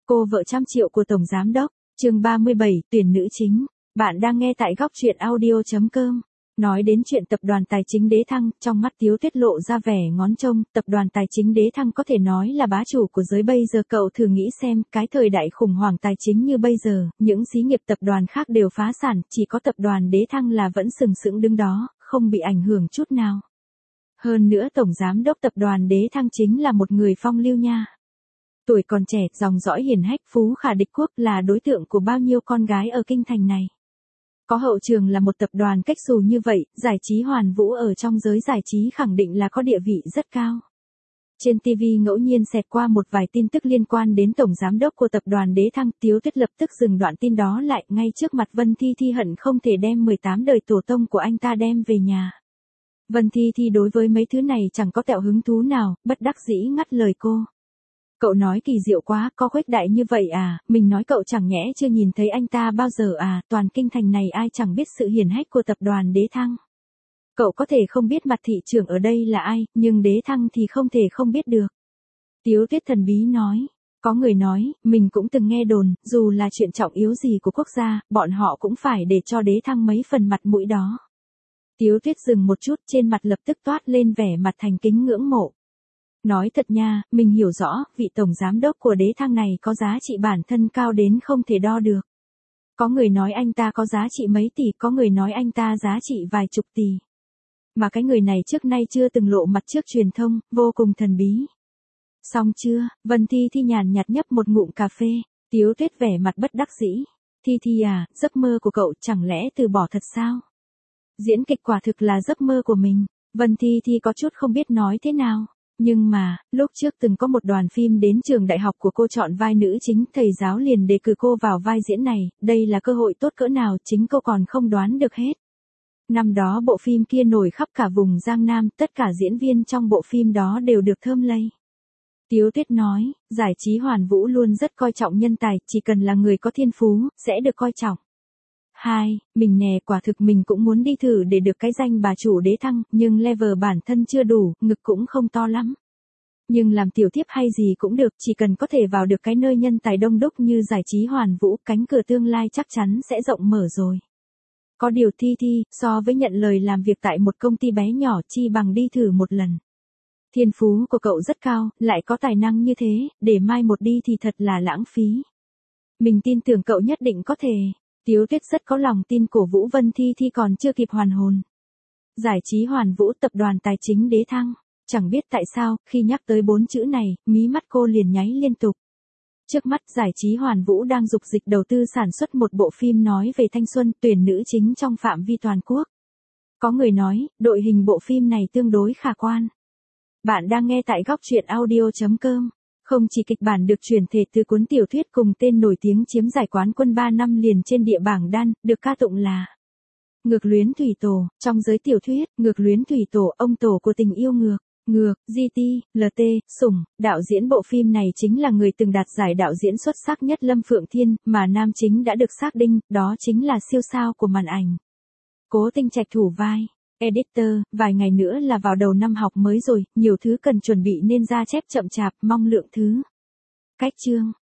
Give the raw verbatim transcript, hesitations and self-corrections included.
Cô vợ trăm triệu của Tổng Giám Đốc, chương ba mươi bảy, tuyển nữ chính. Bạn đang nghe tại góc truyện audio.com. Nói đến chuyện tập đoàn tài chính Đế Thăng, trong mắt Tiếu Tuyết lộ ra vẻ ngóng trông, tập đoàn tài chính Đế Thăng có thể nói là bá chủ của giới bây giờ. Cậu thử nghĩ xem, cái thời đại khủng hoảng tài chính như bây giờ, những xí nghiệp tập đoàn khác đều phá sản, chỉ có tập đoàn Đế Thăng là vẫn sừng sững đứng đó, không bị ảnh hưởng chút nào. Hơn nữa Tổng Giám Đốc tập đoàn Đế Thăng chính là một người phong lưu nha. Tuổi còn trẻ, dòng dõi hiển hách, phú khả địch quốc, là đối tượng của bao nhiêu con gái ở kinh thành này. Có hậu trường là một tập đoàn cách xù như vậy, giải trí Hoàn Vũ ở trong giới giải trí khẳng định là có địa vị rất cao. Trên ti vi ngẫu nhiên xẹt qua một vài tin tức liên quan đến Tổng Giám Đốc của tập đoàn Đế Thăng. Tiếu Tuyết lập tức dừng đoạn tin đó lại, ngay trước mặt Vân Thi Thi hận không thể đem mười tám đời tổ tông của anh ta đem về nhà. Vân Thi Thi đối với mấy thứ này chẳng có tẹo hứng thú nào, bất đắc dĩ ngắt lời cô. Cậu nói kỳ diệu quá, có khuếch đại như vậy à, mình nói cậu chẳng nhẽ chưa nhìn thấy anh ta bao giờ à, toàn kinh thành này ai chẳng biết sự hiển hách của tập đoàn Đế Thăng. Cậu có thể không biết mặt thị trưởng ở đây là ai, nhưng Đế Thăng thì không thể không biết được. Tiếu Tuyết thần bí nói, có người nói, mình cũng từng nghe đồn, dù là chuyện trọng yếu gì của quốc gia, bọn họ cũng phải để cho Đế Thăng mấy phần mặt mũi đó. Tiếu Tuyết dừng một chút, trên mặt lập tức toát lên vẻ mặt thành kính ngưỡng mộ. Nói thật nha, mình hiểu rõ, vị Tổng Giám Đốc của Đế Thăng này có giá trị bản thân cao đến không thể đo được. Có người nói anh ta có giá trị mấy tỷ, có người nói anh ta giá trị vài chục tỷ. Mà cái người này trước nay chưa từng lộ mặt trước truyền thông, vô cùng thần bí. Xong chưa, Vân Thi Thi nhàn nhạt nhấp một ngụm cà phê, Tiếu Tuyết vẻ mặt bất đắc dĩ. Thi Thi à, giấc mơ của cậu chẳng lẽ từ bỏ thật sao? Diễn kịch quả thực là giấc mơ của mình. Vân Thi Thi có chút không biết nói thế nào. Nhưng mà, lúc trước từng có một đoàn phim đến trường đại học của cô chọn vai nữ chính, thầy giáo liền đề cử cô vào vai diễn này, đây là cơ hội tốt cỡ nào chính cô còn không đoán được hết. Năm đó bộ phim kia nổi khắp cả vùng Giang Nam, tất cả diễn viên trong bộ phim đó đều được thơm lây. Tiếu Tuyết nói, giải trí Hoàn Vũ luôn rất coi trọng nhân tài, chỉ cần là người có thiên phú, sẽ được coi trọng. Hai, mình nè, quả thực mình cũng muốn đi thử để được cái danh bà chủ Đế Thăng, nhưng level bản thân chưa đủ, ngực cũng không to lắm. Nhưng làm tiểu thiếp hay gì cũng được, chỉ cần có thể vào được cái nơi nhân tài đông đúc như giải trí Hoàn Vũ, cánh cửa tương lai chắc chắn sẽ rộng mở rồi. Có điều Thi Thi, so với nhận lời làm việc tại một công ty bé nhỏ, chi bằng đi thử một lần. Thiên phú của cậu rất cao, lại có tài năng như thế, để mai một đi thì thật là lãng phí. Mình tin tưởng cậu nhất định có thể. Tiếu Tuyết rất có lòng tin cổ vũ Vân Thi Thi còn chưa kịp hoàn hồn. Giải trí Hoàn Vũ, tập đoàn tài chính Đế Thăng. Chẳng biết tại sao, khi nhắc tới bốn chữ này, mí mắt cô liền nháy liên tục. Trước mắt giải trí Hoàn Vũ đang dục dịch đầu tư sản xuất một bộ phim nói về thanh xuân, tuyển nữ chính trong phạm vi toàn quốc. Có người nói, đội hình bộ phim này tương đối khả quan. Bạn đang nghe tại góc truyện audio.com. Không chỉ kịch bản được chuyển thể từ cuốn tiểu thuyết cùng tên nổi tiếng chiếm giải quán quân ba năm liền trên địa bảng đan, được ca tụng là Ngược luyến thủy tổ, trong giới tiểu thuyết, Ngược luyến thủy tổ, ông tổ của tình yêu ngược, ngược, giê tê, lờ tê, Sủng, đạo diễn bộ phim này chính là người từng đạt giải đạo diễn xuất sắc nhất Lâm Phượng Thiên, mà nam chính đã được xác định, đó chính là siêu sao của màn ảnh. Cố Tinh Trạch thủ vai. Editor, vài ngày nữa là vào đầu năm học mới rồi, nhiều thứ cần chuẩn bị nên ra chép chậm chạp, mong lượng thứ. Cách chương.